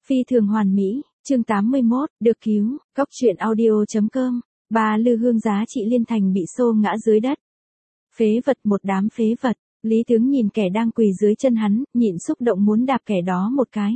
Phi thường hoàn mỹ, chương 81, được cứu, góc truyện audio.com, ba lư hương giá trị liên thành bị xô ngã dưới đất. Phế vật, một đám phế vật, Lý Tướng nhìn kẻ đang quỳ dưới chân hắn, nhịn xúc động muốn đạp kẻ đó một cái.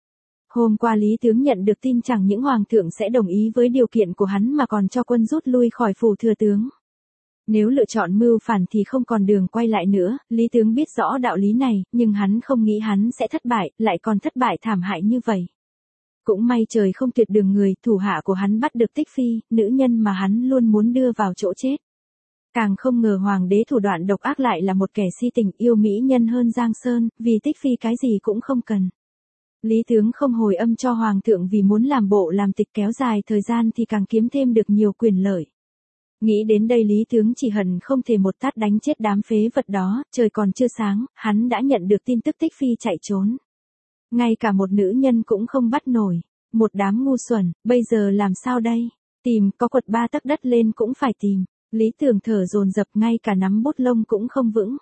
Hôm qua Lý Tướng nhận được tin chẳng những hoàng thượng sẽ đồng ý với điều kiện của hắn mà còn cho quân rút lui khỏi phủ thừa tướng. Nếu lựa chọn mưu phản thì không còn đường quay lại nữa, Lý Tướng biết rõ đạo lý này, nhưng hắn không nghĩ hắn sẽ thất bại, lại còn thất bại thảm hại như vậy. Cũng may trời không tuyệt đường người, thủ hạ của hắn bắt được Tích Phi, nữ nhân mà hắn luôn muốn đưa vào chỗ chết. Càng không ngờ hoàng đế thủ đoạn độc ác lại là một kẻ si tình yêu mỹ nhân hơn Giang Sơn, vì Tích Phi cái gì cũng không cần. Lý Tướng không hồi âm cho hoàng thượng vì muốn làm bộ làm tịch kéo dài thời gian thì càng kiếm thêm được nhiều quyền lợi. Nghĩ đến đây Lý Tướng chỉ hận không thể một tát đánh chết đám phế vật đó, trời còn chưa sáng, hắn đã nhận được tin tức Tích Phi chạy trốn. Ngay cả một nữ nhân cũng không bắt nổi, một đám ngu xuẩn, bây giờ làm sao đây? Tìm, có quật 3 tấc đất lên cũng phải tìm. Lý Tưởng thở dồn dập, ngay cả nắm bút lông cũng không vững.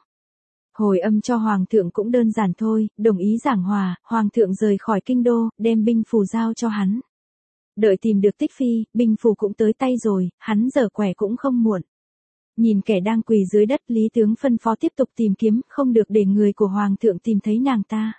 Hồi âm cho hoàng thượng cũng đơn giản thôi, đồng ý giảng hòa, hoàng thượng rời khỏi kinh đô, đem binh phù giao cho hắn. Đợi tìm được Tích Phi, binh phù cũng tới tay rồi, hắn giở quẻ cũng không muộn. Nhìn kẻ đang quỳ dưới đất, Lý Tướng phân phó tiếp tục tìm kiếm, không được để người của hoàng thượng tìm thấy nàng ta.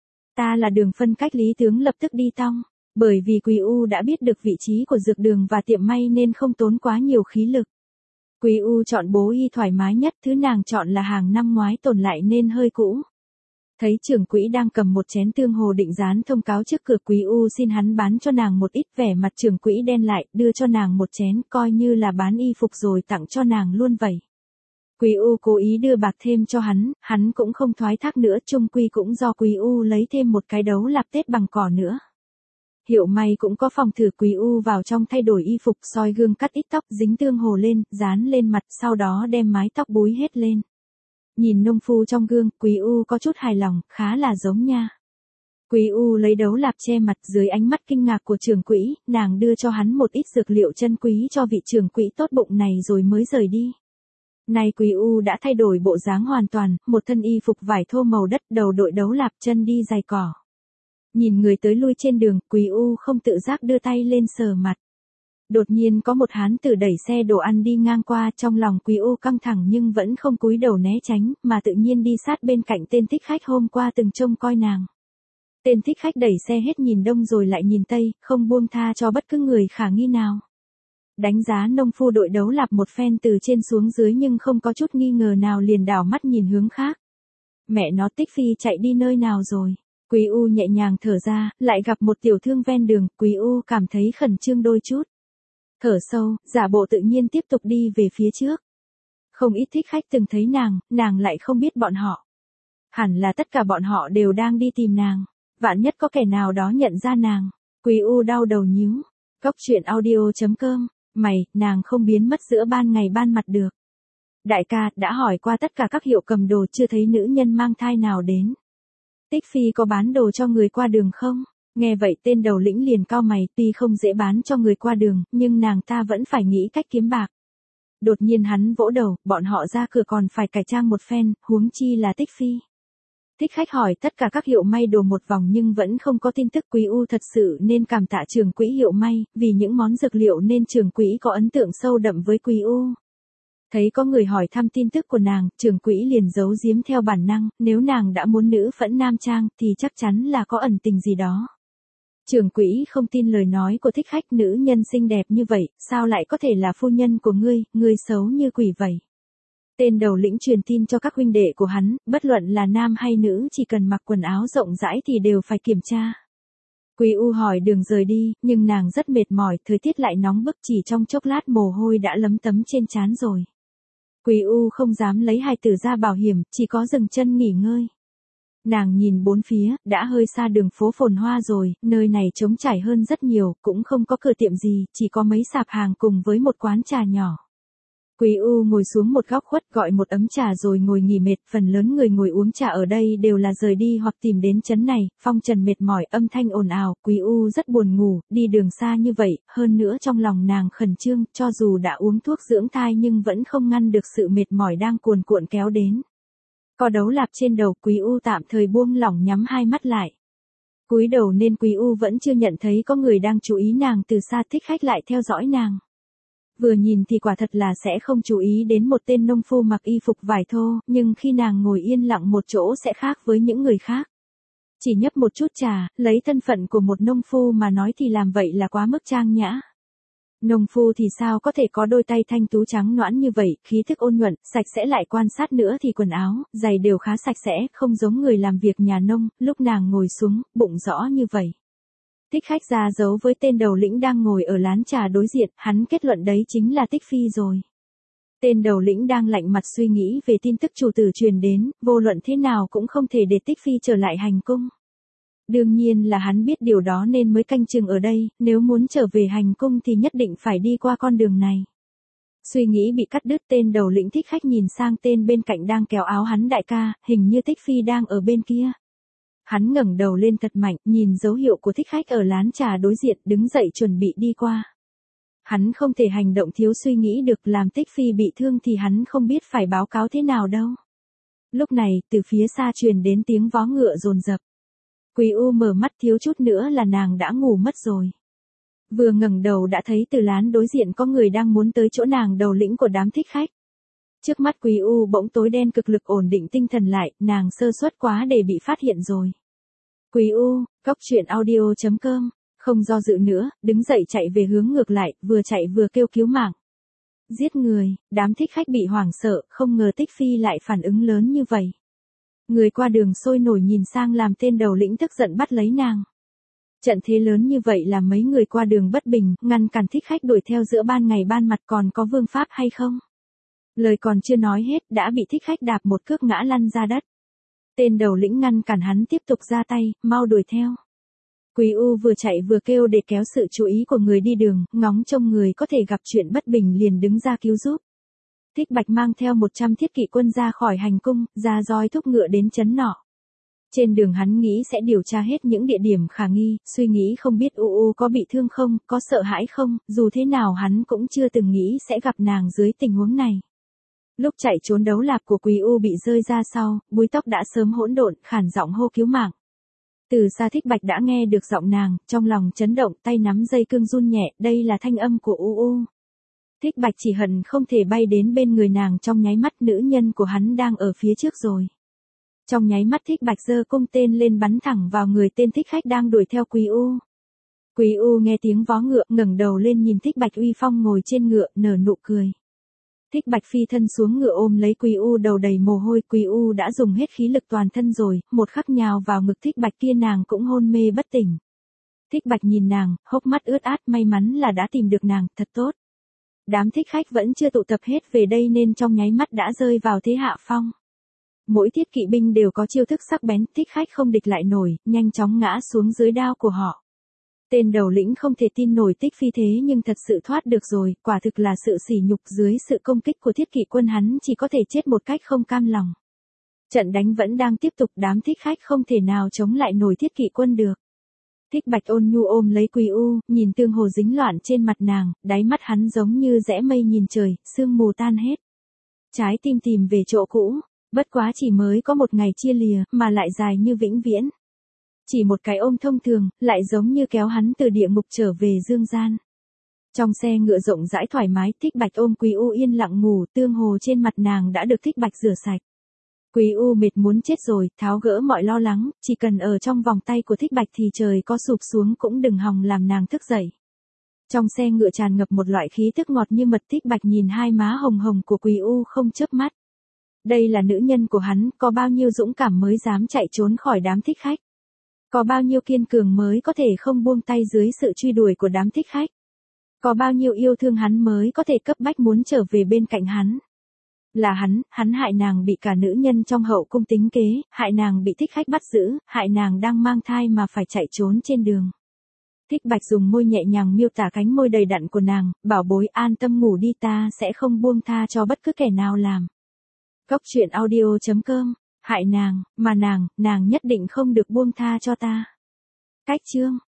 Ta là Đường phân cách, Lý Tướng lập tức đi tong, bởi vì Quý U đã biết được vị trí của dược đường và tiệm may nên không tốn quá nhiều khí lực. Quý U chọn bố y thoải mái nhất, thứ nàng chọn là hàng năm ngoái tồn lại nên hơi cũ. Thấy trưởng quỹ đang cầm một chén tương hồ định dán thông cáo trước cửa, Quý U xin hắn bán cho nàng một ít, vẻ mặt trưởng quỹ đen lại, đưa cho nàng một chén, coi như là bán y phục rồi tặng cho nàng luôn vậy. Quý U cố ý đưa bạc thêm cho hắn cũng không thoái thác nữa, chung quy cũng do Quý U lấy thêm một cái đấu lạp Tết bằng cỏ nữa. Hiệu may cũng có phòng thử, Quý U vào trong thay đổi y phục, soi gương cắt ít tóc, dính tương hồ lên, dán lên mặt, sau đó đem mái tóc búi hết lên. Nhìn nông phu trong gương, Quý U có chút hài lòng, khá là giống nha. Quý U lấy đấu lạp che mặt, dưới ánh mắt kinh ngạc của trưởng quỹ, nàng đưa cho hắn một ít dược liệu chân quý cho vị trưởng quỹ tốt bụng này rồi mới rời đi. Nay Quý U đã thay đổi bộ dáng hoàn toàn, một thân y phục vải thô màu đất, đầu đội đấu lạp, chân đi giày cỏ. Nhìn người tới lui trên đường, Quý U không tự giác đưa tay lên sờ mặt. Đột nhiên có một hán tử đẩy xe đồ ăn đi ngang qua, trong lòng Quý U căng thẳng nhưng vẫn không cúi đầu né tránh, mà tự nhiên đi sát bên cạnh tên thích khách hôm qua từng trông coi nàng. Tên thích khách đẩy xe hết nhìn đông rồi lại nhìn tây, không buông tha cho bất cứ người khả nghi nào. Đánh giá nông phu đội đấu lạp một phen từ trên xuống dưới nhưng không có chút nghi ngờ nào, liền đảo mắt nhìn hướng khác. Mẹ nó, Tích Phi chạy đi nơi nào rồi? Quý U nhẹ nhàng thở ra, lại gặp một tiểu thương ven đường, Quý U cảm thấy khẩn trương đôi chút. Thở sâu, giả bộ tự nhiên tiếp tục đi về phía trước. Không ít thích khách từng thấy nàng lại không biết bọn họ. Hẳn là tất cả bọn họ đều đang đi tìm nàng. Vạn nhất có kẻ nào đó nhận ra nàng. Quý U đau đầu nhíu. Góc truyện audio.com, nàng không biến mất giữa ban ngày ban mặt được. Đại ca, đã hỏi qua tất cả các hiệu cầm đồ, chưa thấy nữ nhân mang thai nào đến. Tích Phi có bán đồ cho người qua đường không? Nghe vậy tên đầu lĩnh liền cau mày, tuy không dễ bán cho người qua đường, nhưng nàng ta vẫn phải nghĩ cách kiếm bạc. Đột nhiên hắn vỗ đầu, bọn họ ra cửa còn phải cải trang một phen, huống chi là Tích Phi. Thích khách hỏi tất cả các hiệu may đồ một vòng nhưng vẫn không có tin tức. Quý U thật sự nên cảm tạ trưởng quỹ hiệu may, vì những món dược liệu nên trưởng quỹ có ấn tượng sâu đậm với Quý U. Thấy có người hỏi thăm tin tức của nàng, trưởng quỹ liền giấu giếm theo bản năng, nếu nàng đã muốn nữ phẫn nam trang thì chắc chắn là có ẩn tình gì đó. Trưởng quỹ không tin lời nói của thích khách, nữ nhân xinh đẹp như vậy, sao lại có thể là phu nhân của ngươi xấu như quỷ vậy. Tên đầu lĩnh truyền tin cho các huynh đệ của hắn, bất luận là nam hay nữ chỉ cần mặc quần áo rộng rãi thì đều phải kiểm tra. Quý U hỏi đường rời đi, nhưng nàng rất mệt mỏi, thời tiết lại nóng bức, chỉ trong chốc lát mồ hôi đã lấm tấm trên trán rồi. Quý U không dám lấy hài tử ra bảo hiểm, chỉ có dừng chân nghỉ ngơi. Nàng nhìn bốn phía, đã hơi xa đường phố phồn hoa rồi, nơi này trống trải hơn rất nhiều, cũng không có cửa tiệm gì, chỉ có mấy sạp hàng cùng với một quán trà nhỏ. Quý U ngồi xuống một góc khuất, gọi một ấm trà rồi ngồi nghỉ mệt, phần lớn người ngồi uống trà ở đây đều là rời đi hoặc tìm đến trấn này, phong trần mệt mỏi, âm thanh ồn ào, Quý U rất buồn ngủ, đi đường xa như vậy, hơn nữa trong lòng nàng khẩn trương, cho dù đã uống thuốc dưỡng thai nhưng vẫn không ngăn được sự mệt mỏi đang cuồn cuộn kéo đến. Co đấu lạp trên đầu, Quý U tạm thời buông lỏng nhắm hai mắt lại. Cúi đầu nên Quý U vẫn chưa nhận thấy có người đang chú ý nàng, từ xa Thích Khách lại theo dõi nàng. Vừa nhìn thì quả thật là sẽ không chú ý đến một tên nông phu mặc y phục vải thô, nhưng khi nàng ngồi yên lặng một chỗ sẽ khác với những người khác. Chỉ nhấp một chút trà, lấy thân phận của một nông phu mà nói thì làm vậy là quá mức trang nhã. Nông phu thì sao có thể có đôi tay thanh tú trắng nõn như vậy, khí thức ôn nhuận, sạch sẽ, lại quan sát nữa thì quần áo, giày đều khá sạch sẽ, không giống người làm việc nhà nông. Lúc nàng ngồi xuống, bụng rõ như vậy. Thích Khách ra dấu với tên đầu lĩnh đang ngồi ở lán trà đối diện, hắn kết luận đấy chính là Tích Phi rồi. Tên đầu lĩnh đang lạnh mặt suy nghĩ về tin tức chủ tử truyền đến, vô luận thế nào cũng không thể để Tích Phi trở lại hành cung. Đương nhiên là hắn biết điều đó nên mới canh chừng ở đây, nếu muốn trở về hành cung thì nhất định phải đi qua con đường này. Suy nghĩ bị cắt đứt, tên đầu lĩnh Thích Khách nhìn sang tên bên cạnh đang kéo áo hắn: đại ca, hình như Tích Phi đang ở bên kia. Hắn ngẩng đầu lên thật mạnh, nhìn dấu hiệu của Thích Khách ở lán trà đối diện, đứng dậy chuẩn bị đi qua. Hắn không thể hành động thiếu suy nghĩ được, làm Tích Phi bị thương thì hắn không biết phải báo cáo thế nào đâu. Lúc này, từ phía xa truyền đến tiếng vó ngựa dồn dập. Quý U mở mắt, thiếu chút nữa là nàng đã ngủ mất rồi. Vừa ngẩng đầu đã thấy từ lán đối diện có người đang muốn tới chỗ nàng, đầu lĩnh của đám Thích Khách. Trước mắt Quý U bỗng tối đen, cực lực ổn định tinh thần lại, nàng sơ suất quá để bị phát hiện rồi. Quý U, coctruyện.audio.com, không do dự nữa, đứng dậy chạy về hướng ngược lại, vừa chạy vừa kêu cứu mạng. Giết người, đám Thích Khách bị hoảng sợ, không ngờ Tích Phi lại phản ứng lớn như vậy. Người qua đường sôi nổi nhìn sang, làm tên đầu lĩnh tức giận bắt lấy nàng. Trận thế lớn như vậy làm mấy người qua đường bất bình, ngăn cản Thích Khách đuổi theo giữa ban ngày ban mặt, còn có vương pháp hay không? Lời còn chưa nói hết, đã bị Thích Khách đạp một cước ngã lăn ra đất. Tên đầu lĩnh ngăn cản hắn tiếp tục ra tay, mau đuổi theo. Quý U vừa chạy vừa kêu để kéo sự chú ý của người đi đường, ngóng trông người có thể gặp chuyện bất bình liền đứng ra cứu giúp. Thích Bạch mang theo 100 thiết kỵ quân ra khỏi hành cung, ra roi thúc ngựa đến trấn nọ. Trên đường hắn nghĩ sẽ điều tra hết những địa điểm khả nghi, suy nghĩ không biết U có bị thương không, có sợ hãi không, dù thế nào hắn cũng chưa từng nghĩ sẽ gặp nàng dưới tình huống này. Lúc chạy trốn, đấu lạp của Quý U bị rơi ra sau, búi tóc đã sớm hỗn độn, khản giọng hô cứu mạng. Từ xa Thích Bạch đã nghe được giọng nàng, trong lòng chấn động, tay nắm dây cương run nhẹ, đây là thanh âm của U. Thích Bạch chỉ hận không thể bay đến bên người nàng trong nháy mắt, nữ nhân của hắn đang ở phía trước rồi. Trong nháy mắt Thích Bạch giơ cung tên lên bắn thẳng vào người tên Thích Khách đang đuổi theo Quý U. Quý U nghe tiếng vó ngựa, ngẩng đầu lên nhìn Thích Bạch uy phong ngồi trên ngựa, nở nụ cười. Thích Bạch phi thân xuống ngựa ôm lấy Quý U, đầu đầy mồ hôi. Quý U đã dùng hết khí lực toàn thân rồi, một khắc nhào vào ngực Thích Bạch kia, nàng cũng hôn mê bất tỉnh. Thích Bạch nhìn nàng, hốc mắt ướt át, may mắn là đã tìm được nàng, thật tốt. Đám Thích Khách vẫn chưa tụ tập hết về đây nên trong nháy mắt đã rơi vào thế hạ phong. Mỗi thiết kỵ binh đều có chiêu thức sắc bén, Thích Khách không địch lại nổi, nhanh chóng ngã xuống dưới đao của họ. Tên đầu lĩnh không thể tin nổi Tích Phi thế nhưng thật sự thoát được rồi, quả thực là sự sỉ nhục, dưới sự công kích của thiết kỵ quân hắn chỉ có thể chết một cách không cam lòng. Trận đánh vẫn đang tiếp tục, đám Thích Khách không thể nào chống lại nổi thiết kỵ quân được. Thích Bạch ôn nhu ôm lấy Quý U, nhìn tương hồ dính loạn trên mặt nàng, đáy mắt hắn giống như rẽ mây nhìn trời, sương mù tan hết. Trái tim tìm về chỗ cũ, bất quá chỉ mới có một ngày chia lìa, mà lại dài như vĩnh viễn. Chỉ một cái ôm thông thường, lại giống như kéo hắn từ địa ngục trở về dương gian. Trong xe ngựa rộng rãi thoải mái, Thích Bạch ôm Quý U yên lặng ngủ, tương hồ trên mặt nàng đã được Thích Bạch rửa sạch. Quý U mệt muốn chết rồi, tháo gỡ mọi lo lắng, chỉ cần ở trong vòng tay của Thích Bạch thì trời có sụp xuống cũng đừng hòng làm nàng thức dậy. Trong xe ngựa tràn ngập một loại khí tức ngọt như mật, Thích Bạch nhìn hai má hồng hồng của Quý U không chớp mắt. Đây là nữ nhân của hắn, có bao nhiêu dũng cảm mới dám chạy trốn khỏi đám Thích Khách. Có bao nhiêu kiên cường mới có thể không buông tay dưới sự truy đuổi của đám Thích Khách. Có bao nhiêu yêu thương hắn mới có thể cấp bách muốn trở về bên cạnh hắn. Là hắn hại nàng bị cả nữ nhân trong hậu cung tính kế, hại nàng bị Thích Khách bắt giữ, hại nàng đang mang thai mà phải chạy trốn trên đường. Thích Bạch dùng môi nhẹ nhàng miêu tả cánh môi đầy đặn của nàng, bảo bối an tâm ngủ đi, ta sẽ không buông tha cho bất cứ kẻ nào làm. Coctruyện.audio.com, hại nàng, mà nàng nhất định không được buông tha cho ta. Cách chương